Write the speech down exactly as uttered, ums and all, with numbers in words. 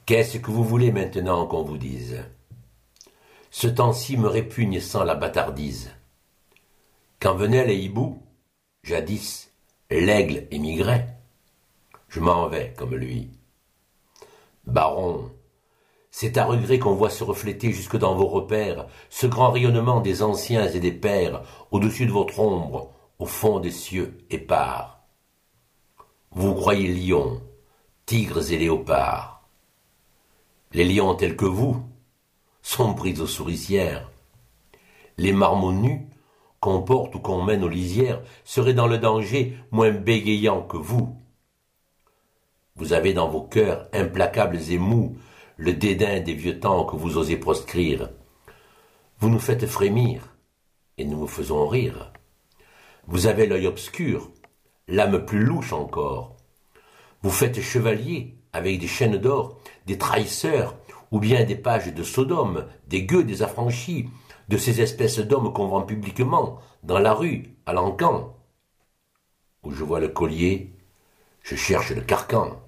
Qu'est-ce que vous voulez maintenant qu'on vous dise? Ce temps-ci me répugne sans la bâtardise. Quand venaient les hiboux, jadis, l'aigle émigrait. Je m'en vais comme lui. Baron, c'est à regret qu'on voit se refléter jusque dans vos repères ce grand rayonnement des anciens et des pères au-dessus de votre ombre, au fond des cieux épars. Vous croyez lions, tigres et léopards. Les lions tels que vous sont pris aux souricières. Les marmots nus, qu'on porte ou qu'on mène aux lisières, seraient dans le danger moins bégayants que vous. Vous avez dans vos cœurs implacables et mous le dédain des vieux temps que vous osez proscrire. Vous nous faites frémir, et nous vous faisons rire. Vous avez l'œil obscur, l'âme plus louche encore. Vous faites chevalier avec des chaînes d'or, des trahisseurs, ou bien des pages de Sodome, des gueux, des affranchis, de ces espèces d'hommes qu'on vend publiquement, dans la rue, à l'encan. Où je vois le collier, je cherche le carcan.